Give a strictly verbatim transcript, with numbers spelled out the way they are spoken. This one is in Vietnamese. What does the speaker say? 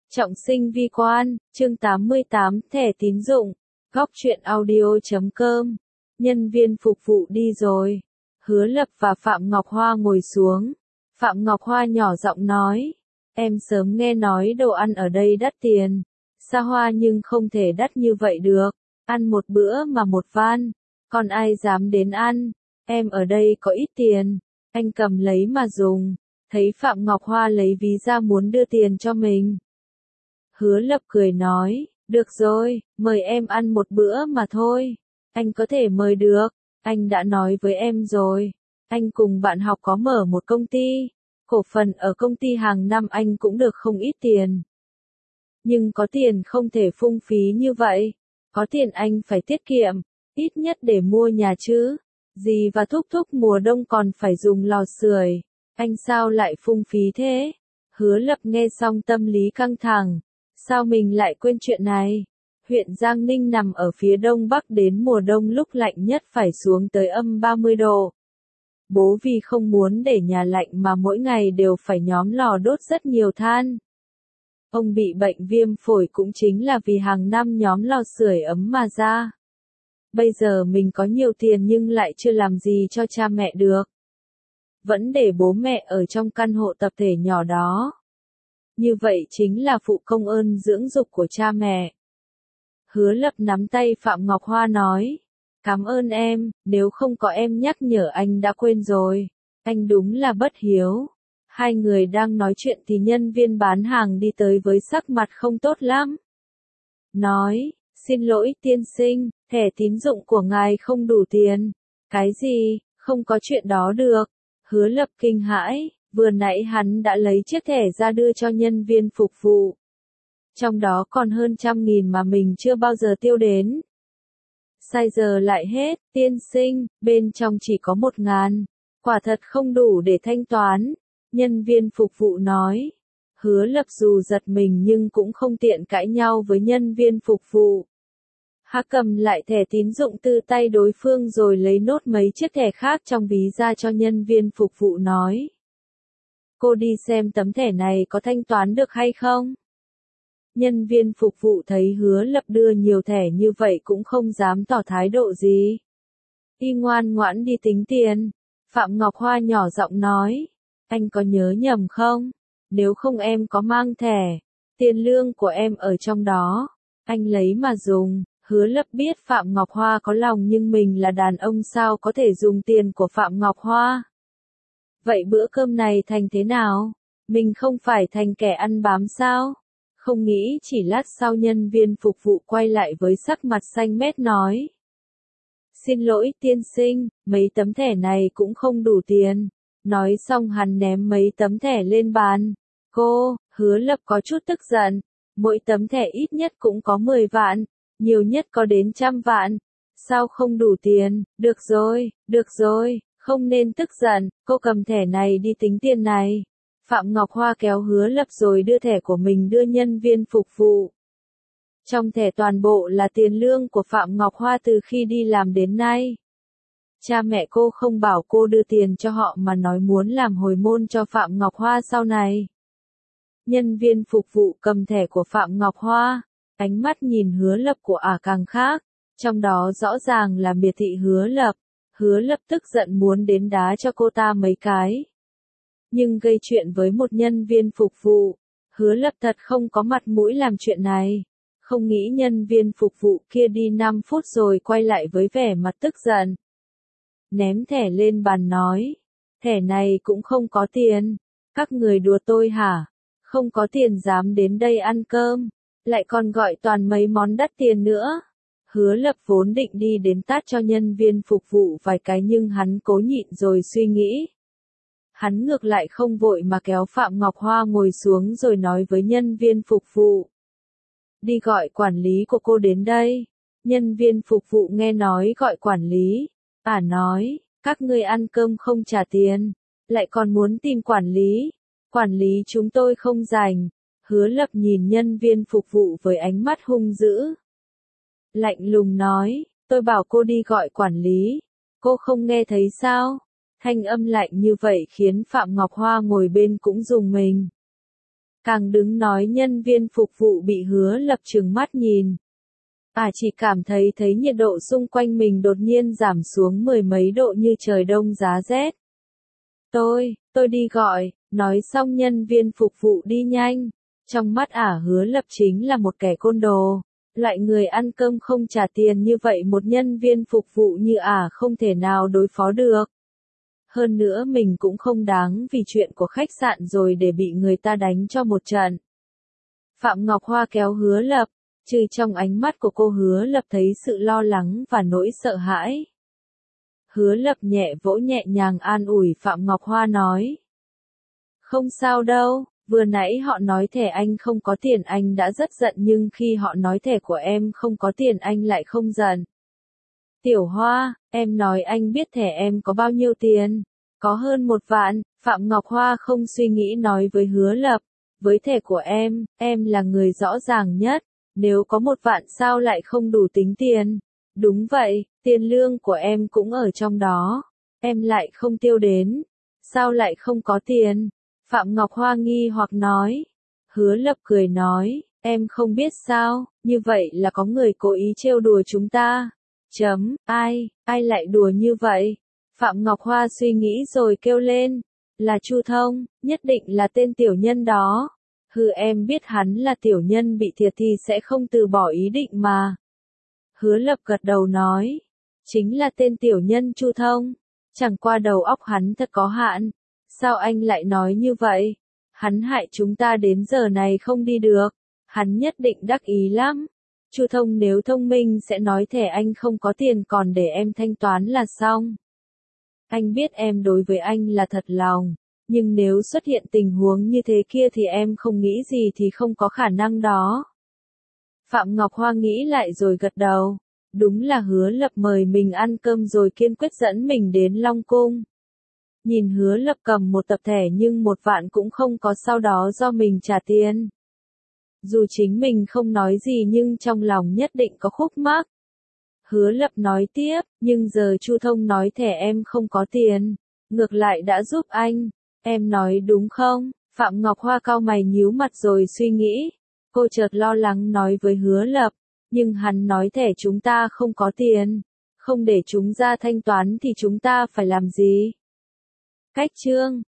Trọng sinh vi quan, chương tám mươi tám, thẻ tín dụng, góc truyện audio.com, nhân viên phục vụ đi rồi. Hứa Lập và Phạm Ngọc Hoa ngồi xuống. Phạm Ngọc Hoa nhỏ giọng nói, em sớm nghe nói đồ ăn ở đây đắt tiền. Xa hoa nhưng không thể đắt như vậy được, ăn một bữa mà một van, còn ai dám đến ăn, em ở đây có ít tiền, anh cầm lấy mà dùng. Thấy Phạm Ngọc Hoa lấy ví ra muốn đưa tiền cho mình. Hứa Lập cười nói, được rồi, mời em ăn một bữa mà thôi. Anh có thể mời được, anh đã nói với em rồi. Anh cùng bạn học có mở một công ty, cổ phần ở công ty hàng năm anh cũng được không ít tiền. Nhưng có tiền không thể phung phí như vậy, có tiền anh phải tiết kiệm, ít nhất để mua nhà chứ. Dì và thúc thúc mùa đông còn phải dùng lò sưởi, anh sao lại phung phí thế? Hứa Lập nghe xong tâm lý căng thẳng. Sao mình lại quên chuyện này? Huyện Giang Ninh nằm ở phía đông bắc, đến mùa đông lúc lạnh nhất phải xuống tới âm ba mươi độ. Bố vì không muốn để nhà lạnh mà mỗi ngày đều phải nhóm lò đốt rất nhiều than. Ông bị bệnh viêm phổi cũng chính là vì hàng năm nhóm lò sưởi ấm mà ra. Bây giờ mình có nhiều tiền nhưng lại chưa làm gì cho cha mẹ được. Vẫn để bố mẹ ở trong căn hộ tập thể nhỏ đó. Như vậy chính là phụ công ơn dưỡng dục của cha mẹ. Hứa Lập nắm tay Phạm Ngọc Hoa nói, cảm ơn em, nếu không có em nhắc nhở anh đã quên rồi. Anh đúng là bất hiếu. Hai người đang nói chuyện thì nhân viên bán hàng đi tới với sắc mặt không tốt lắm. Nói, xin lỗi tiên sinh, thẻ tín dụng của ngài không đủ tiền. Cái gì, không có chuyện đó được. Hứa Lập kinh hãi. Vừa nãy hắn đã lấy chiếc thẻ ra đưa cho nhân viên phục vụ. Trong đó còn hơn trăm nghìn mà mình chưa bao giờ tiêu đến. Sai giờ lại hết, tiên sinh, bên trong chỉ có một ngàn. Quả thật không đủ để thanh toán. Nhân viên phục vụ nói. Hứa Lập dù giật mình nhưng cũng không tiện cãi nhau với nhân viên phục vụ. Hắn cầm lại thẻ tín dụng từ tay đối phương rồi lấy nốt mấy chiếc thẻ khác trong ví ra cho nhân viên phục vụ nói. Cô đi xem tấm thẻ này có thanh toán được hay không? Nhân viên phục vụ thấy Hứa Lập đưa nhiều thẻ như vậy cũng không dám tỏ thái độ gì. Y ngoan ngoãn đi tính tiền. Phạm Ngọc Hoa nhỏ giọng nói. Anh có nhớ nhầm không? Nếu không em có mang thẻ. Tiền lương của em ở trong đó. Anh lấy mà dùng. Hứa Lập biết Phạm Ngọc Hoa có lòng nhưng mình là đàn ông sao có thể dùng tiền của Phạm Ngọc Hoa. Vậy bữa cơm này thành thế nào? Mình không phải thành kẻ ăn bám sao? Không nghĩ chỉ lát sau nhân viên phục vụ quay lại với sắc mặt xanh mét nói. Xin lỗi tiên sinh, mấy tấm thẻ này cũng không đủ tiền. Nói xong hắn ném mấy tấm thẻ lên bàn. Cô, Hứa Lập có chút tức giận. Mỗi tấm thẻ ít nhất cũng có mười vạn, nhiều nhất có đến trăm vạn. Sao không đủ tiền? Được rồi, được rồi. Không nên tức giận, cô cầm thẻ này đi tính tiền này. Phạm Ngọc Hoa kéo Hứa Lập rồi đưa thẻ của mình đưa nhân viên phục vụ. Trong thẻ toàn bộ là tiền lương của Phạm Ngọc Hoa từ khi đi làm đến nay. Cha mẹ cô không bảo cô đưa tiền cho họ mà nói muốn làm hồi môn cho Phạm Ngọc Hoa sau này. Nhân viên phục vụ cầm thẻ của Phạm Ngọc Hoa, ánh mắt nhìn Hứa Lập của ả càng khác, trong đó rõ ràng là miệt thị Hứa Lập. Hứa Lập tức giận muốn đến đá cho cô ta mấy cái. Nhưng gây chuyện với một nhân viên phục vụ, Hứa Lập thật không có mặt mũi làm chuyện này. Không nghĩ nhân viên phục vụ kia đi năm phút rồi quay lại với vẻ mặt tức giận. Ném thẻ lên bàn nói, thẻ này cũng không có tiền. Các người đùa tôi hả? Không có tiền dám đến đây ăn cơm, lại còn gọi toàn mấy món đắt tiền nữa. Hứa Lập vốn định đi đến tát cho nhân viên phục vụ vài cái nhưng hắn cố nhịn rồi suy nghĩ. Hắn ngược lại không vội mà kéo Phạm Ngọc Hoa ngồi xuống rồi nói với nhân viên phục vụ. Đi gọi quản lý của cô đến đây. Nhân viên phục vụ nghe nói gọi quản lý. Ả nói, các ngươi ăn cơm không trả tiền, lại còn muốn tìm quản lý. Quản lý chúng tôi không rảnh. Hứa Lập nhìn nhân viên phục vụ với ánh mắt hung dữ. Lạnh lùng nói, tôi bảo cô đi gọi quản lý, cô không nghe thấy sao? Thanh âm lạnh như vậy khiến Phạm Ngọc Hoa ngồi bên cũng rùng mình. Càng đứng nói nhân viên phục vụ bị Hứa Lập trừng mắt nhìn. À chỉ cảm thấy thấy nhiệt độ xung quanh mình đột nhiên giảm xuống mười mấy độ như trời đông giá rét. Tôi, tôi đi gọi, nói xong nhân viên phục vụ đi nhanh. Trong mắt ả Hứa Lập chính là một kẻ côn đồ. Loại người ăn cơm không trả tiền như vậy một nhân viên phục vụ như ả không thể nào đối phó được. Hơn nữa mình cũng không đáng vì chuyện của khách sạn rồi để bị người ta đánh cho một trận. Phạm Ngọc Hoa kéo Hứa Lập, trừ trong ánh mắt của cô Hứa Lập thấy sự lo lắng và nỗi sợ hãi. Hứa Lập nhẹ vỗ nhẹ nhàng an ủi Phạm Ngọc Hoa nói. Không sao đâu, vừa nãy họ nói thẻ anh không có tiền anh đã rất giận nhưng khi họ nói thẻ của em không có tiền anh lại không giận. Tiểu Hoa, em nói anh biết thẻ em có bao nhiêu tiền? Có hơn một vạn, Phạm Ngọc Hoa không suy nghĩ nói với Hứa Lập. Với thẻ của em, em là người rõ ràng nhất. Nếu có một vạn sao lại không đủ tính tiền? Đúng vậy, tiền lương của em cũng ở trong đó. Em lại không tiêu đến. Sao lại không có tiền? Phạm Ngọc Hoa nghi hoặc nói. Hứa Lập cười nói, em không biết sao, như vậy là có người cố ý trêu đùa chúng ta. Chấm, ai, ai lại đùa như vậy? Phạm Ngọc Hoa suy nghĩ rồi kêu lên. Là Chu Thông, nhất định là tên tiểu nhân đó. Hừ em biết hắn là tiểu nhân bị thiệt thì sẽ không từ bỏ ý định mà. Hứa Lập gật đầu nói. Chính là tên tiểu nhân Chu Thông. Chẳng qua đầu óc hắn thật có hạn. Sao anh lại nói như vậy? Hắn hại chúng ta đến giờ này không đi được. Hắn nhất định đắc ý lắm. Chu Thông nếu thông minh sẽ nói thẻ anh không có tiền còn để em thanh toán là xong. Anh biết em đối với anh là thật lòng. Nhưng nếu xuất hiện tình huống như thế kia thì em không nghĩ gì thì không có khả năng đó. Phạm Ngọc Hoa nghĩ lại rồi gật đầu. Đúng là Hứa Lập mời mình ăn cơm rồi kiên quyết dẫn mình đến Long Cung. Nhìn Hứa Lập cầm một tập thẻ nhưng một vạn cũng không có sau đó do mình trả tiền. Dù chính mình không nói gì nhưng trong lòng nhất định có khúc mắc. Hứa Lập nói tiếp, nhưng giờ Chu Thông nói thẻ em không có tiền. Ngược lại đã giúp anh. Em nói đúng không? Phạm Ngọc Hoa cau mày nhíu mặt rồi suy nghĩ. Cô chợt lo lắng nói với Hứa Lập. Nhưng hắn nói thẻ chúng ta không có tiền. Không để chúng ra thanh toán thì chúng ta phải làm gì? Cách chương